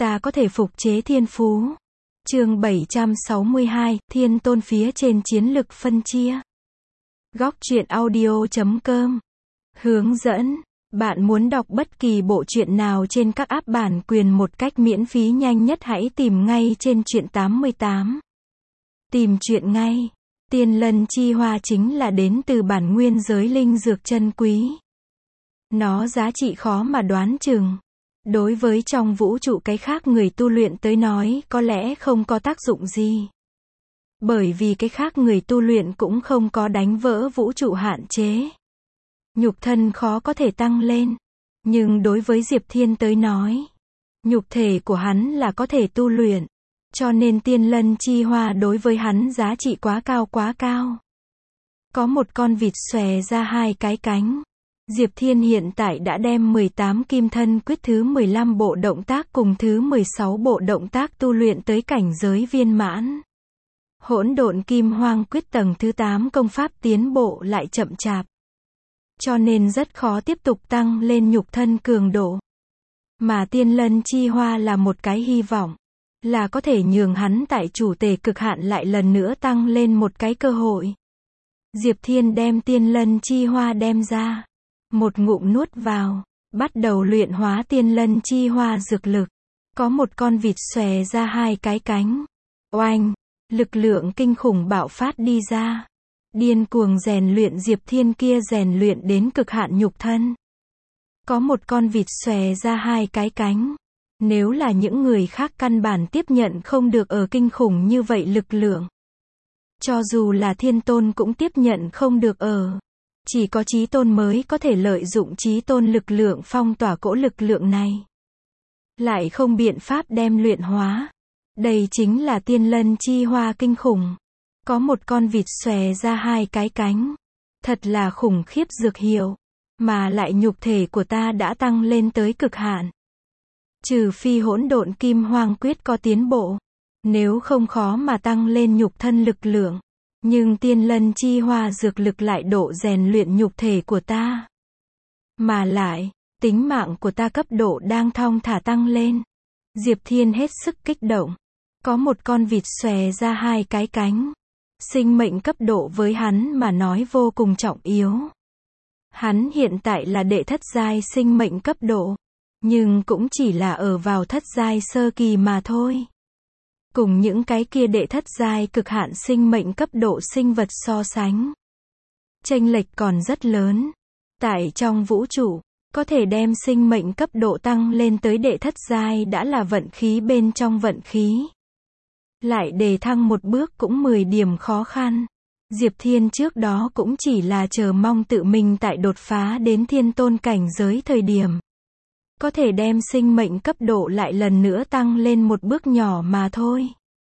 Ta có thể phục chế thiên phú. Chương 762, Thiên Tôn phía trên chiến lực phân chia. Góc truyện audio.com. Hướng dẫn. Bạn muốn đọc bất kỳ bộ truyện nào trên các app bản quyền một cách miễn phí nhanh nhất, hãy tìm ngay trên truyện 88. Tìm truyện ngay. Tiên lân chi hoa chính là đến từ bản nguyên giới linh dược chân quý. Nó giá trị khó mà đoán chừng. Đối với trong vũ trụ cái khác người tu luyện tới nói có lẽ không có tác dụng gì. Bởi vì cái khác người tu luyện cũng không có đánh vỡ vũ trụ hạn chế. Nhục thân khó có thể tăng lên. Nhưng đối với Diệp Thiên tới nói, nhục thể của hắn là có thể tu luyện. Cho nên tiên lân chi hoa đối với hắn giá trị quá cao. Có một con vịt xòe ra hai cái cánh. Diệp Thiên hiện tại đã đem 18 kim thân quyết thứ 15 bộ động tác cùng thứ 16 bộ động tác tu luyện tới cảnh giới viên mãn. Hỗn độn kim hoang quyết tầng thứ 8 công pháp tiến bộ lại chậm chạp. Cho nên rất khó tiếp tục tăng lên nhục thân cường độ. Mà tiên lân chi hoa là một cái hy vọng. Là có thể nhường hắn tại chủ tể cực hạn lại lần nữa tăng lên một cái cơ hội. Diệp Thiên đem tiên lân chi hoa đem ra. Một ngụm nuốt vào. Bắt đầu luyện hóa tiên lân chi hoa dược lực. Có một con vịt xòe ra hai cái cánh. Oanh! Lực lượng kinh khủng bạo phát đi ra. Điên cuồng rèn luyện Diệp Thiên kia rèn luyện đến cực hạn nhục thân. Có một con vịt xòe ra hai cái cánh. Nếu là những người khác căn bản tiếp nhận không được ở kinh khủng như vậy lực lượng. Cho dù là thiên tôn cũng tiếp nhận không được ở. Chỉ có chí tôn mới có thể lợi dụng chí tôn lực lượng phong tỏa cỗ lực lượng này. Lại không biện pháp đem luyện hóa. Đây chính là tiên lân chi hoa kinh khủng. Có một con vịt xòe ra hai cái cánh. Thật là khủng khiếp dược hiệu. Mà lại nhục thể của ta đã tăng lên tới cực hạn. Trừ phi hỗn độn kim hoang quyết có tiến bộ. Nếu không khó mà tăng lên nhục thân lực lượng. Nhưng tiên lân chi hoa dược lực lại độ rèn luyện nhục thể của ta. Mà lại, tính mạng của ta cấp độ đang thong thả tăng lên. Diệp Thiên hết sức kích động. Có một con vịt xòe ra hai cái cánh. Sinh mệnh cấp độ với hắn mà nói vô cùng trọng yếu. Hắn hiện tại là đệ thất giai sinh mệnh cấp độ. Nhưng cũng chỉ là ở vào thất giai sơ kỳ mà thôi. Cùng những cái kia đệ thất giai cực hạn sinh mệnh cấp độ sinh vật so sánh. Chênh lệch còn rất lớn. Tại trong vũ trụ, có thể đem sinh mệnh cấp độ tăng lên tới đệ thất giai đã là vận khí bên trong vận khí. Lại đề thăng một bước cũng 10 điểm khó khăn. Diệp Thiên trước đó cũng chỉ là chờ mong tự mình tại đột phá đến thiên tôn cảnh giới thời điểm. Có thể đem sinh mệnh cấp độ lại lần nữa tăng lên một bước nhỏ mà thôi.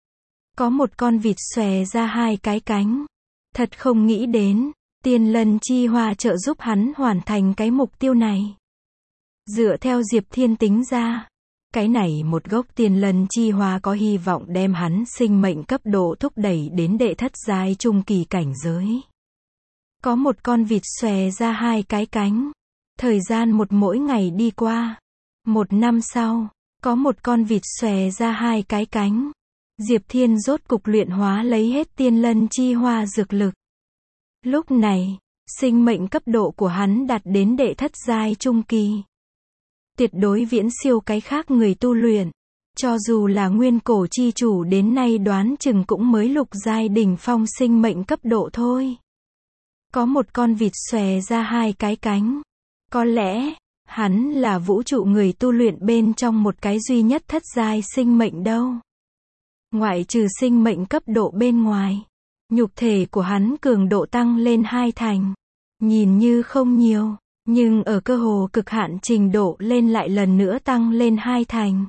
Có một con vịt xòe ra hai cái cánh. Thật không nghĩ đến, tiên lân chi hoa trợ giúp hắn hoàn thành cái mục tiêu này. Dựa theo Diệp Thiên tính ra, cái này một gốc tiên lân chi hoa có hy vọng đem hắn sinh mệnh cấp độ thúc đẩy đến đệ thất giai trung kỳ cảnh giới. Có một con vịt xòe ra hai cái cánh. Thời gian mỗi ngày đi qua. 1 năm sau, có một con vịt xòe ra hai cái cánh. Diệp Thiên rốt cục luyện hóa lấy hết tiên lân chi hoa dược lực. Lúc này, sinh mệnh cấp độ của hắn đạt đến đệ thất giai trung kỳ. Tuyệt đối viễn siêu cái khác người tu luyện. Cho dù là nguyên cổ chi chủ đến nay đoán chừng cũng mới lục giai đỉnh phong sinh mệnh cấp độ thôi. Có một con vịt xòe ra hai cái cánh. Có lẽ, hắn là vũ trụ người tu luyện bên trong một cái duy nhất thất giai sinh mệnh đâu. Ngoại trừ sinh mệnh cấp độ bên ngoài, nhục thể của hắn cường độ tăng lên 2 thành. Nhìn như không nhiều, nhưng ở cơ hồ cực hạn trình độ lên lại lần nữa tăng lên 2 thành.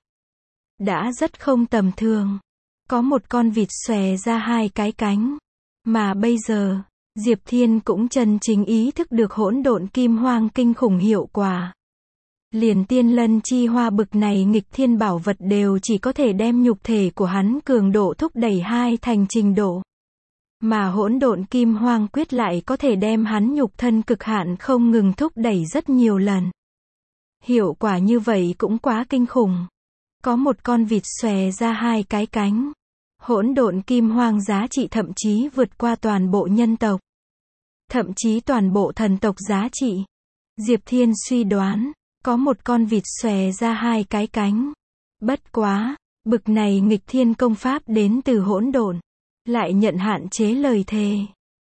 Đã rất không tầm thường. Có một con vịt xòe ra hai cái cánh. Mà bây giờ, Diệp Thiên cũng chân chính ý thức được hỗn độn kim hoang kinh khủng hiệu quả. Liền tiên lân chi hoa bực này nghịch thiên bảo vật đều chỉ có thể đem nhục thể của hắn cường độ thúc đẩy 2 thành trình độ. Mà hỗn độn kim hoang quyết lại có thể đem hắn nhục thân cực hạn không ngừng thúc đẩy rất nhiều lần. Hiệu quả như vậy cũng quá kinh khủng. Có một con vịt xòe ra hai cái cánh. Hỗn độn kim hoang giá trị thậm chí vượt qua toàn bộ nhân tộc. Thậm chí toàn bộ thần tộc giá trị. Diệp Thiên suy đoán, có một con vịt xòe ra hai cái cánh. Bất quá, bực này nghịch thiên công pháp đến từ hỗn độn, lại nhận hạn chế lời thề.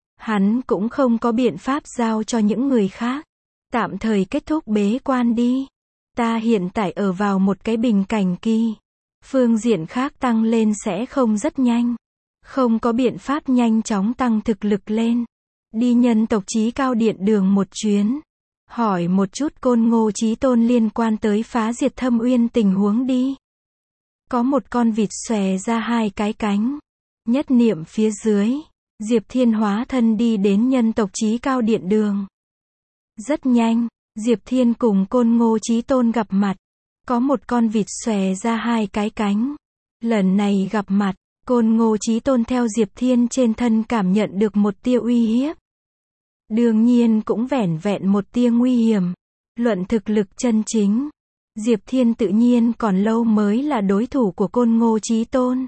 Hắn cũng không có biện pháp giao cho những người khác. Tạm thời kết thúc bế quan đi. Ta hiện tại ở vào một cái bình cảnh kỳ. Phương diện khác tăng lên sẽ không rất nhanh. Không có biện pháp nhanh chóng tăng thực lực lên. Đi nhân tộc Chí Cao Điện đường một chuyến. Hỏi một chút Côn Ngô Chí Tôn liên quan tới phá diệt Thâm Uyên tình huống đi. Có một con vịt xòe ra hai cái cánh. Nhất niệm phía dưới, Diệp Thiên hóa thân đi đến nhân tộc Chí Cao Điện đường. Rất nhanh, Diệp Thiên cùng Côn Ngô Chí Tôn gặp mặt. Có một con vịt xòe ra hai cái cánh. Lần này gặp mặt, Côn Ngô Chí Tôn theo Diệp Thiên trên thân cảm nhận được một tia uy hiếp. Đương nhiên cũng vẻn vẹn một tia nguy hiểm. Luận thực lực chân chính, Diệp Thiên tự nhiên còn lâu mới là đối thủ của Côn Ngô Chí Tôn.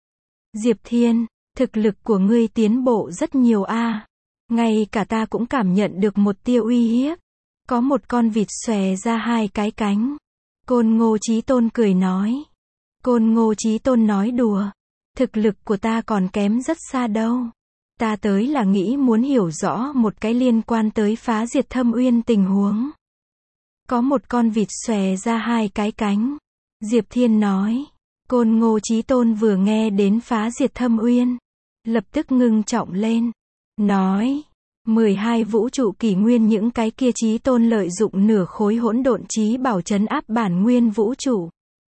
Diệp Thiên, thực lực của ngươi tiến bộ rất nhiều a. Ngay cả ta cũng cảm nhận được một tia uy hiếp. Có một con vịt xòe ra hai cái cánh. Côn Ngô Chí Tôn cười nói. Côn Ngô Chí Tôn nói đùa. Thực lực của ta còn kém rất xa đâu. Ta tới là nghĩ muốn hiểu rõ một cái liên quan tới phá diệt Thâm Uyên tình huống. Có một con vịt xòe ra hai cái cánh. Diệp Thiên nói. Côn Ngô Chí Tôn vừa nghe đến phá diệt Thâm Uyên, lập tức ngưng trọng lên. Nói. 12 vũ trụ kỷ nguyên những cái kia Chí Tôn lợi dụng nửa khối hỗn độn chí bảo trấn áp bản nguyên vũ trụ.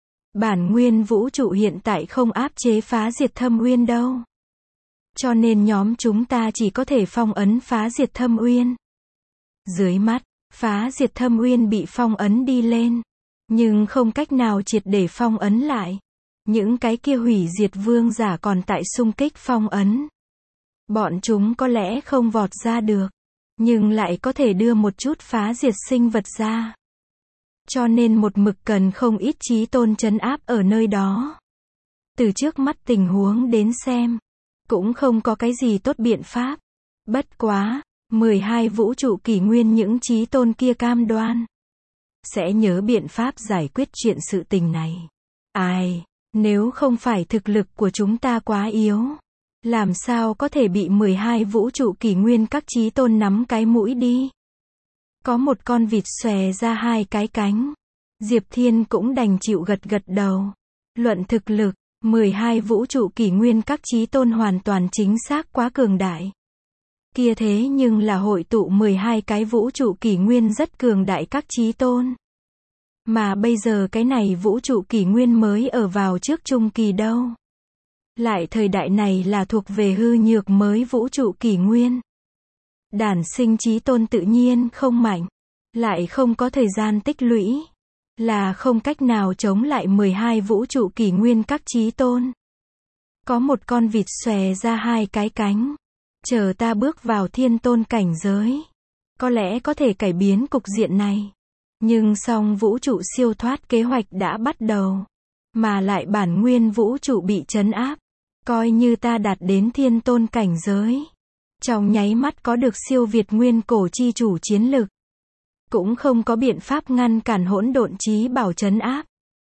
Bản nguyên vũ trụ hiện tại không áp chế phá diệt Thâm Uyên đâu. Cho nên nhóm chúng ta chỉ có thể phong ấn phá diệt Thâm Uyên. Dưới mắt, phá diệt Thâm Uyên bị phong ấn đi lên, nhưng không cách nào triệt để phong ấn lại. Những cái kia hủy diệt vương giả còn tại xung kích phong ấn. Bọn chúng có lẽ không vọt ra được, nhưng lại có thể đưa một chút phá diệt sinh vật ra. Cho nên một mực cần không ít Chí Tôn trấn áp ở nơi đó. Từ trước mắt tình huống đến xem, cũng không có cái gì tốt biện pháp. Bất quá, 12 vũ trụ kỷ nguyên những Chí Tôn kia cam đoan sẽ nhớ biện pháp giải quyết chuyện sự tình này. Ai, nếu không phải thực lực của chúng ta quá yếu, làm sao có thể bị 12 vũ trụ kỷ nguyên các Chí Tôn nắm cái mũi đi. Có một con vịt xòe ra hai cái cánh. Diệp Thiên cũng đành chịu gật gật đầu. Luận thực lực, 12 vũ trụ kỷ nguyên các Chí Tôn hoàn toàn chính xác quá cường đại. Kia thế nhưng là hội tụ 12 cái vũ trụ kỷ nguyên rất cường đại các Chí Tôn. Mà bây giờ cái này vũ trụ kỷ nguyên mới ở vào trước trung kỳ đâu. Lại thời đại này là thuộc về hư nhược mới vũ trụ kỷ nguyên. Đản sinh Chí Tôn tự nhiên không mạnh, lại không có thời gian tích lũy, là không cách nào chống lại 12 vũ trụ kỷ nguyên các Chí Tôn. Có một con vịt xòe ra hai cái cánh. Chờ ta bước vào thiên tôn cảnh giới, có lẽ có thể cải biến cục diện này. Nhưng song vũ trụ siêu thoát kế hoạch đã bắt đầu, mà lại bản nguyên vũ trụ bị trấn áp. Coi như ta đạt đến thiên tôn cảnh giới, trong nháy mắt có được siêu việt nguyên cổ chi chủ chiến lực, cũng không có biện pháp ngăn cản hỗn độn chí bảo trấn áp.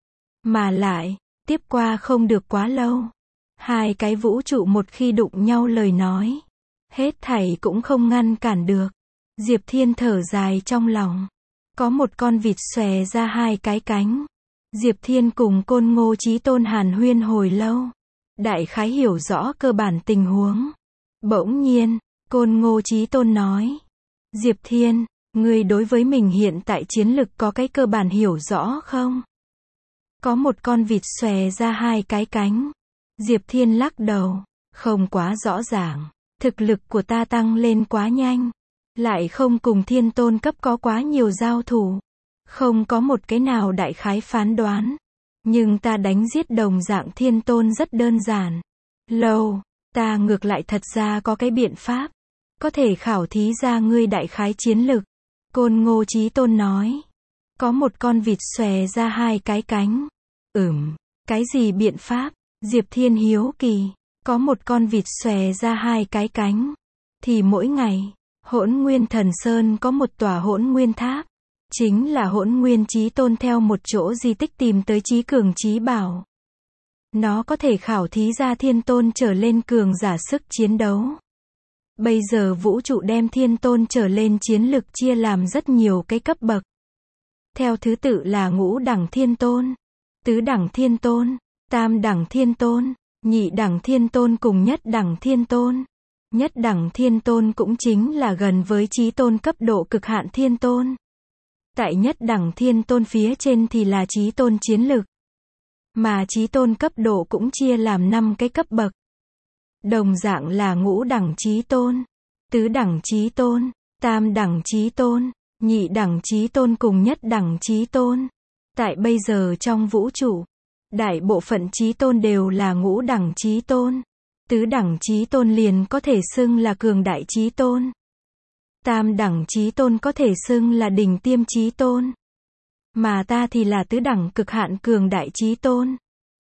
Mà lại, tiếp qua không được quá lâu, hai cái vũ trụ một khi đụng nhau lời nói, hết thảy cũng không ngăn cản được. Diệp Thiên thở dài trong lòng. Có một con vịt xòe ra hai cái cánh. Diệp Thiên cùng Côn Ngô Chí Tôn hàn huyên hồi lâu. Đại khái hiểu rõ cơ bản tình huống. Bỗng nhiên, Côn Ngô Chí Tôn nói. Diệp Thiên, ngươi đối với mình hiện tại chiến lực có cái cơ bản hiểu rõ không? Có một con vịt xòe ra hai cái cánh. Diệp Thiên lắc đầu. Không quá rõ ràng. Thực lực của ta tăng lên quá nhanh. Lại không cùng thiên tôn cấp có quá nhiều giao thủ. Không có một cái nào đại khái phán đoán. Nhưng ta đánh giết đồng dạng thiên tôn rất đơn giản. Lâu, ta ngược lại thật ra có cái biện pháp. Có thể khảo thí ra ngươi đại khái chiến lực. Côn Ngô Chí Tôn nói. Có một con vịt xòe ra hai cái cánh. Cái gì biện pháp? Diệp Thiên hiếu kỳ. Có một con vịt xòe ra hai cái cánh. Thì mỗi ngày, Hỗn Nguyên Thần Sơn có một tòa Hỗn Nguyên Tháp. Chính là Hỗn Nguyên Chí Tôn theo một chỗ di tích tìm tới chí cường chí bảo. Nó có thể khảo thí ra thiên tôn trở lên cường giả sức chiến đấu. Bây giờ vũ trụ đem thiên tôn trở lên chiến lực chia làm rất nhiều cái cấp bậc. Theo thứ tự là ngũ đẳng thiên tôn, tứ đẳng thiên tôn, tam đẳng thiên tôn, nhị đẳng thiên tôn cùng nhất đẳng thiên tôn. Nhất đẳng thiên tôn cũng chính là gần với chí tôn cấp độ cực hạn thiên tôn. Tại nhất đẳng thiên tôn phía trên thì là chí tôn chiến lực. Mà chí tôn cấp độ cũng chia làm 5 cái cấp bậc. Đồng dạng là ngũ đẳng chí tôn, tứ đẳng chí tôn, tam đẳng chí tôn, nhị đẳng chí tôn cùng nhất đẳng chí tôn. Tại bây giờ trong vũ trụ, đại bộ phận chí tôn đều là ngũ đẳng chí tôn. Tứ đẳng chí tôn liền có thể xưng là cường đại chí tôn. Tam đẳng chí tôn có thể xưng là đỉnh tiêm chí tôn. Mà ta thì là tứ đẳng cực hạn cường đại chí tôn.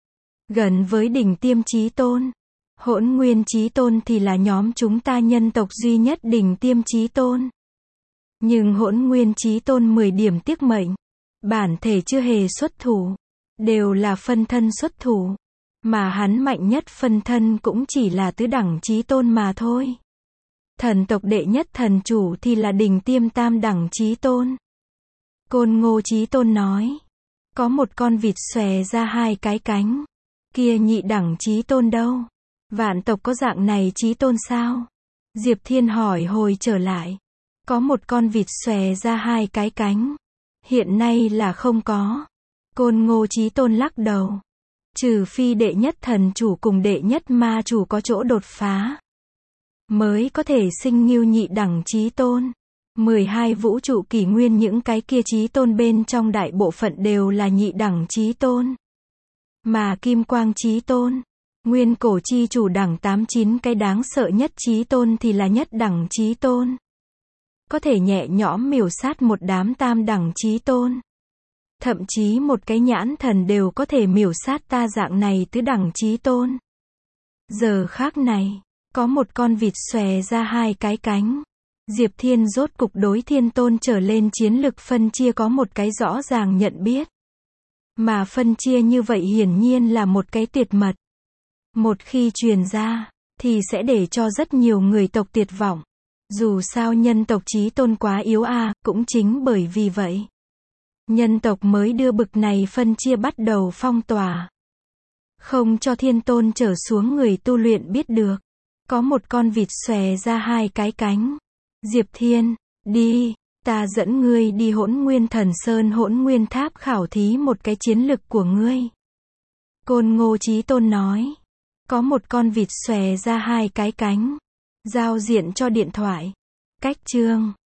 Gần với đỉnh tiêm chí tôn. Hỗn Nguyên Chí Tôn thì là nhóm chúng ta nhân tộc duy nhất đỉnh tiêm chí tôn. Nhưng Hỗn Nguyên Chí Tôn 10 điểm tiếc mệnh. Bản thể chưa hề xuất thủ. Đều là phân thân xuất thủ. Mà hắn mạnh nhất phân thân cũng chỉ là tứ đẳng chí tôn mà thôi. Thần tộc đệ nhất thần chủ thì là đỉnh tiêm tam đẳng chí tôn. Côn Ngô Chí Tôn nói. Có một con vịt xòe ra hai cái cánh. Kia nhị đẳng chí tôn đâu? Vạn tộc có dạng này chí tôn sao? Diệp Thiên hỏi hồi trở lại. Có một con vịt xòe ra hai cái cánh. Hiện nay là không có. Côn Ngô Chí Tôn lắc đầu. Trừ phi đệ nhất thần chủ cùng đệ nhất ma chủ có chỗ đột phá. Mới có thể sinh ngưu nhị đẳng chí tôn. 12 vũ trụ kỷ nguyên những cái kia chí tôn bên trong đại bộ phận đều là nhị đẳng chí tôn. Mà Kim Quang Chí Tôn, Nguyên Cổ Chi Chủ đẳng 89 cái đáng sợ nhất chí tôn thì là nhất đẳng chí tôn. Có thể nhẹ nhõm miểu sát một đám tam đẳng chí tôn. Thậm chí một cái nhãn thần đều có thể miểu sát ta dạng này tứ đẳng chí tôn. Giờ khác này, có một con vịt xòe ra hai cái cánh. Diệp Thiên rốt cục đối thiên tôn trở lên chiến lực phân chia có một cái rõ ràng nhận biết. Mà phân chia như vậy hiển nhiên là một cái tuyệt mật. Một khi truyền ra, thì sẽ để cho rất nhiều người tộc tuyệt vọng. Dù sao nhân tộc chí tôn quá yếu cũng chính bởi vì vậy. Nhân tộc mới đưa bực này phân chia bắt đầu phong tỏa. Không cho thiên tôn trở xuống người tu luyện biết được. Có một con vịt xòe ra hai cái cánh. Diệp Thiên, đi, ta dẫn ngươi đi Hỗn Nguyên Thần Sơn Hỗn Nguyên Tháp khảo thí một cái chiến lực của ngươi. Côn Ngô Chí Tôn nói. Có một con vịt xòe ra hai cái cánh. Giao diện cho điện thoại. Cách chương